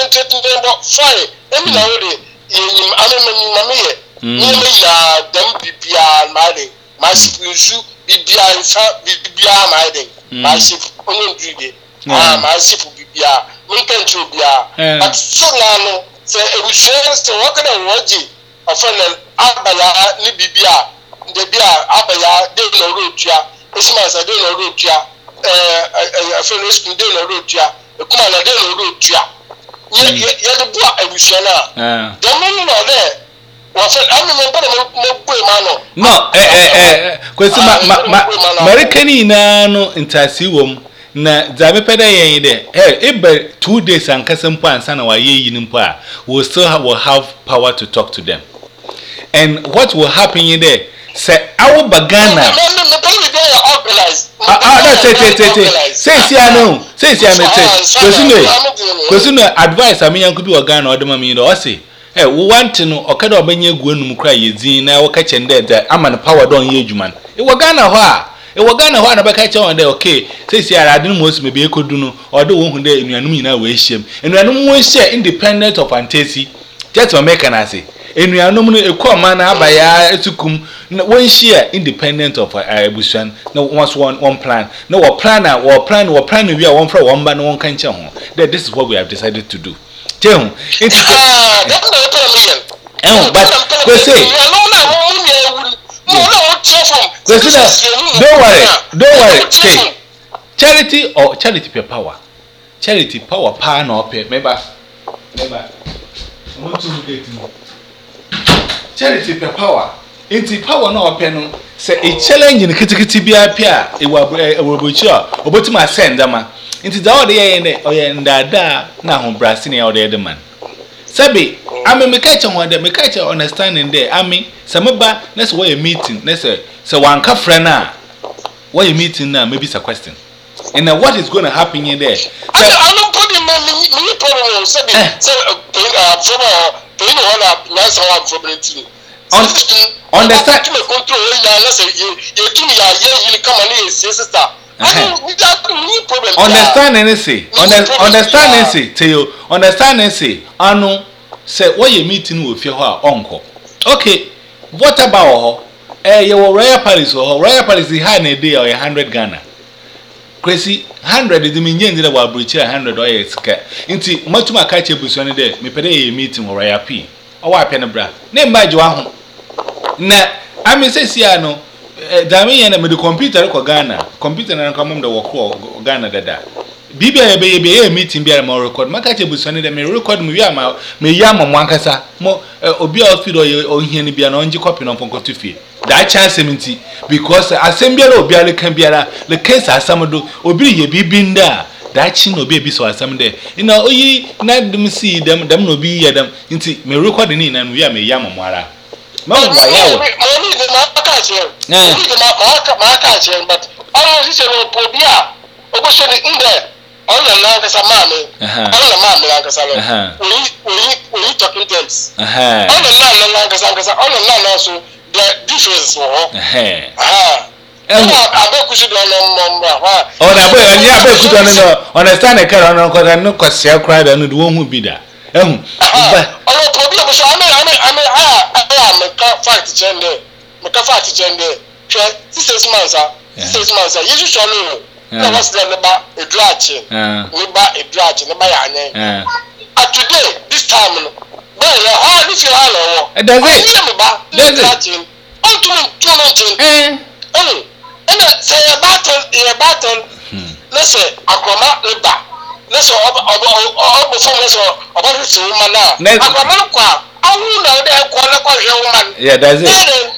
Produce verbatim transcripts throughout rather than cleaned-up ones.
concentrating on fire. Emi na wo de yim amemani na me ye. Ni me ya dem bibia made. Ma sipusu bibia nfa bibia made. Ma sip onye ndide. Ah ma sip bibia. Mun kan chu bia. But so na no say e we share say what can I watch often abaya ni bibia. De bia abaya de no rotua. Esima say de no rotua. Eh afenu skin de no rotua. Kuma na de no rotua. Ye ye de bua ebushana. Eh. De mo no there. No, eh eh eh kwesi ma ma Americani na no intasi wom na zabe peda yen de eh ibe two days an kasampo ansa na waye yin mpo a we still have, will have power to talk to them. And what will happen in there say our bagana ah ah no say say say say say no say say me say kwesi no kwesi no advice am yan kubi organa odema mi do o say eh we want no okada obenye egu enum kra yezin na wo ka chende da ama no power don ye adwuma e wo Ghana ho a e wo Ghana ho na be ka che on da okay say say ara adin mo me be ekodu no odo wo hu da enuanum nyina we hiem enuanum wo share independent of antesi just for make na say enuanum no ekoma na abaya etukum won share independent of abusuan no once one one plan no what plan or plan or plan we are one for one ba no one kan che ho that this is what we have decided to do. Tell it's ah, that's not a million. Eh, but go say. Don't worry, don't worry. Say, charity or charity per power. Charity power power no per. Remember, remember. Want to get charity per power. Into power no per no. Say a challenge in kitikiti bi apia. E wa e wa bochia. Obotima send ama. Into the other end or ndada na ho brasini ya other man. Sabi, I mean me catch on there, me catch understanding there. I mean, sameba let's why a meeting. Let's say so one ka friend na. Why a meeting now maybe it's a question. And now what is going to happen in there? So, I don't put in my mini problem. Sabi, say uh from uh paying one nice one from the understand control let's say you you give me a year you come and sister. Understand anything. Understand anything. Tell you. Understand anything. Anu say why you meeting with your uncle. Okay. What about her? Eh, your royal palace or royal palace is high in a day or a hundred Ghana. Crazy hundred is the meaning that will breach a hundred or a scare. Into much more catch a bushon day. Me pay a meeting or royal P. Or what penny bra. Name by Joan. Na, I mean, say, Siano. Dami yana me the computer ko Ghana computer na nkamum da woko Ghana dada bibia be be e meeting bia ma record maka che busone de me record me wi ma me ya ma mwankasa mo obi a ofi do ohia ni bia na onji copy no fonko to fie that chance minti because assembly obi a le kan bia le case asam do obi ye bibi nda that chi no be bi so asam de ina oyi na dem see dem dem no bi ye dem nti me record ni na wi me ya ma mwara ma wa yawo yeah. But all this is a pobia. Ogosheni in there. All the land is a mammy. All the mammy like a salon. We we talking terms. All the land like a salon. All the land also the difference. Ah. I bet we should on number. Oh, na boy, and yeah, bet we don't understand the car on because I know because she cried and the one who be there. Um. Oh, pobia. So I mean, I mean, I mean, I I make a fight to change. Maka fati chende twa six months ah six months ah yesu so no na was the ba edrache we ba edrache na ba ya anyen ah today this time no ba ya ha ni fi ha lo wo does it me ba edrache on to me to me eh eh na say a battle a battle let's say akoma le ba let's say obo obo obo fo let's say obo so man na akoma kwa awu na de kwa na kwa hwe woman yeah does it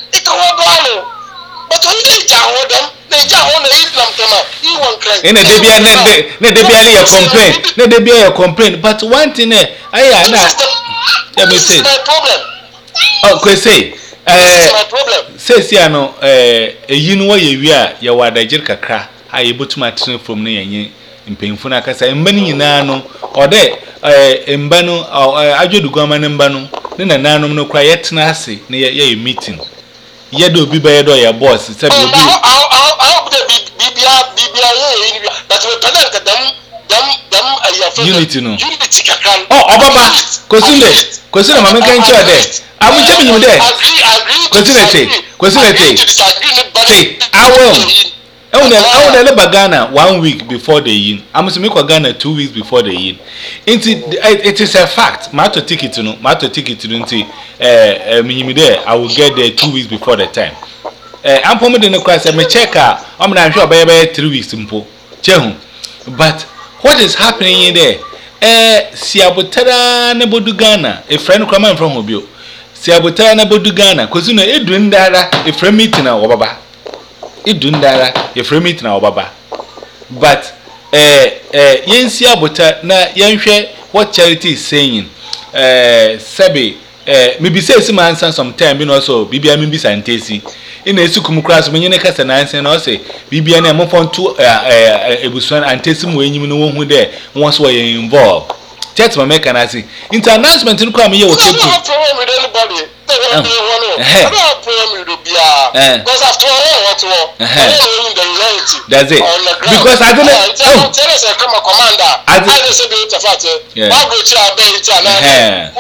but when they jaw them, they jaw na Islam tema. You want cry. Ne dey bia ne ne dey bia your complain. Ne dey bia your complain. But one thing eh, I na. Let me say. My problem. Oh, kwe say. Eh, my problem. Say say ano eh eyi no ye wi a ye wa dagir kakra. Ha ye botuma tene from ne yenye mpemfu na kasa mba ni nyina no. Ode eh mba no adwodu gwama ne mba no. Ne na nanom no kra ye tena ase ne ye meeting. Yedo biba yedo ya boss said you do I hope the bibia bibia that we pedal them them them uh, unity no unity kakran oh obaba kwesule kwesule mama kan che de amu che binyum de agree agree kwesule te kwesule te te awo ewu na ewu na le bagana one week before the yin amusu me kwa Ghana two weeks before the yin inti it is a fact ma to ticket no ma to ticket no nti eh minyim de I will get there two weeks before the time eh ampo me de no class me check a am na hwe obeye be three weeks mpo chehu but what is happening in there eh siabotara na bodu Ghana a friend kwama from hobio siabotara na bodu Ghana kozu no edu ndara a friend meeting na wobaba edu ndara a friend meeting na wobaba but eh eh yensi abota na yenhwe what charity is saying eh sabe eh maybe say sim answer sometime be no so bibia me bi santesi ina esukum class me nyene kasa na answer na o say bibia na mo fonto eh ebusuan antesi mo enyim no wo hu de won so ye involve chat ma make na see inter announcement no kwa me ye wo tepu no problem with anybody no problem with bia because after all what what the reality that's it because I don't know oh tell us come a commander I dey say be tafate why go to abeg it na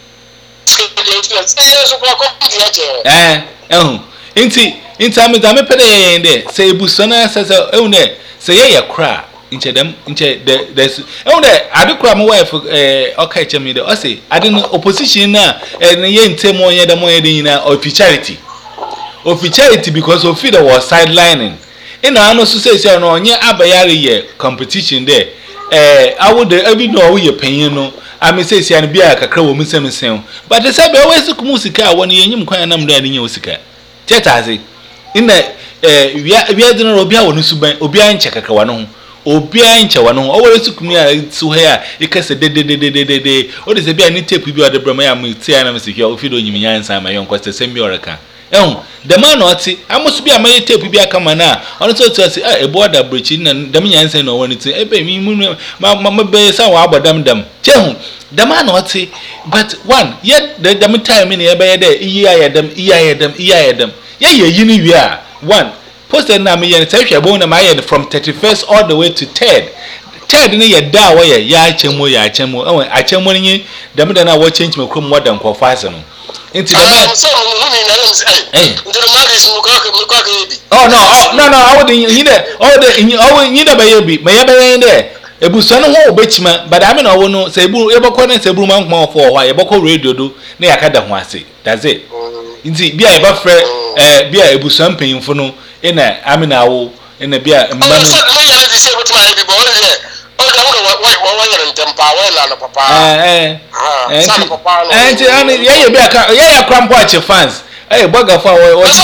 eh eh inti inti am da me pede yen de say ebusona say say ehun de say ye ye kra inche dem inche the there's ehun de ade kra my wife eh okay che me de o say ade no opposition na eh ye ntem onye dem onye de nyina of charity of charity because of feed was sidelining ina ano so say say no onye abayare ye competition there eh awu de abi no wo ye panyin no ami say say an bia kakra wo msemsem but the say be always kumu sika won ye nyim kwan nam da nye osika chetaze ina eh wia wia de no obia wonu suban obia nche kakra wa no obia nche wa no o wore sukum ya su he a ikase de de de de de de o de se bia ni tape bi o de brama ya mu ti ya na msiki o fido nyim nyansa ma yon kwase sem bi oreka ehun the man oti amusu bi amaye tape bi aka mana ono so to say e bo da brechi na dem nyansa na woni ti ebe mi mu ma ma be sa wa abodam dam chehun the man oti but one yet the dem time ni e be de iyi ayedam iyi ayedam iyi ayedam ye ye yini wi a one poster na me ye say hwebo na ma ye from thirty-first all the way to third third ni ye da wa ye ya achemo ya achemo e achemo ni dem da na wo change me krom more than kwafase no into the man so eh into the man is mukaka mukaka yebi oh no oh, no no I would you know oh the oh you know by yebi me yebe there ebuso no ho obechima but I mean no no say ebu ebokọ na say ebu man kuma for ho ebokọ radio do na yakada ho ase that's it into bia eba frɛ eh bia ebuso mpanyimfo no ina I mean awo ina bia mma no so no yare di say wetin I be bo there oh the one one one yare ntempa we la no papa eh eh eh eh ani ye ye bia ka ye ya krampo ache fans eh boga fa wo so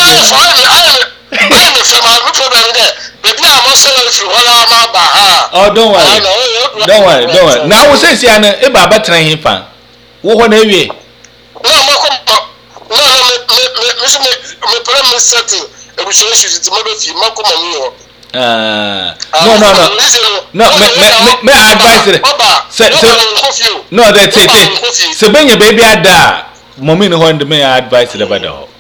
I am from my problem there baby I'm also through wala ma ba ha oh don't worry don't worry don't worry now we say say na e ba batran hin fan wo ho na ewie no mo ko no no me me me me me problem settle e bu so issue ti mo be fi mo ko mo mi ho ah no no no no me me me advice it say no that's it so ben your baby ada mommy no hold me advice the bad ho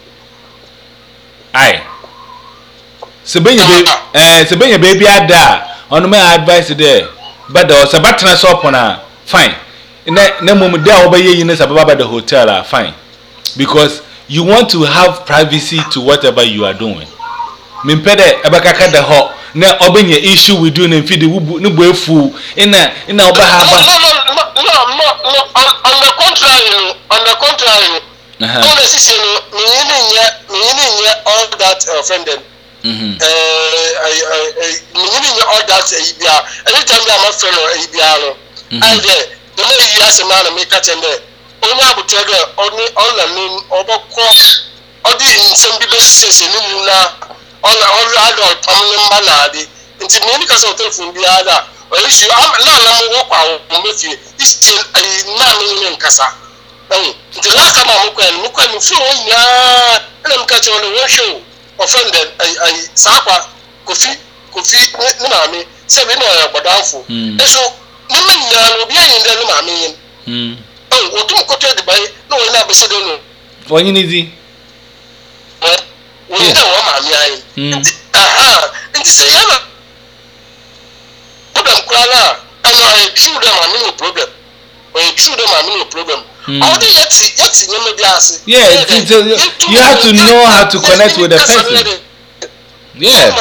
ai so ben your baby eh so ben your baby ada on me advice there but the so batna so upon fine na na mom there obaye yin na sababa the hotel ah fine because you want to have privacy to whatever you are doing me pede ebakaka the ho na obenye issue we do na feed no boefu ina ina oba ha ba no no no no on the contrary on the contrary all the system me nya me nya all that offended mhm eh I I me nya all that ibia anytime I'm a friend or ibia no and there the way you ask man make catch and there only abutege only all the name oboko odi nsem bi be sese ni na all all adult family mbanadi nti me ni kasa hotel fun bi ada o issue am na na mo wo kwa mo be fi is still na me ni nkasa eh the last time I'm going mo kwa ni fu nya na me catch on the show offended I I sapa kofi kofi ni na me se be no bodanfo eso ni me nya no bi ayin de ni ma me yin mm oh otum koto de bai no na be se de no onyi ni di eh wo de wo ma me ayin aha nti se ya na problem krana and I true them I no problem when true them I no problem all the yet yet nyame bi ase yeah you have to know how to connect with the person yeah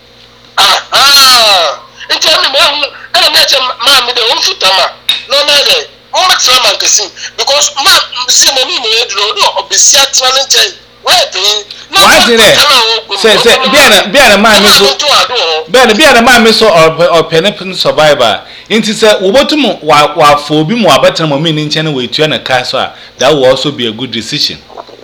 ah nti me me hu ana me che ma me de on futama no na de on ma tra man kesi because ma se na ni me edro do obesi atna ne nche why pay no say say bia na bia na ma me so bia na bia na ma me so or penepin survivor nti say wo botum wa wa fo bi mu abetra mo me ni nche na we tua na ka so a that will also be a good decision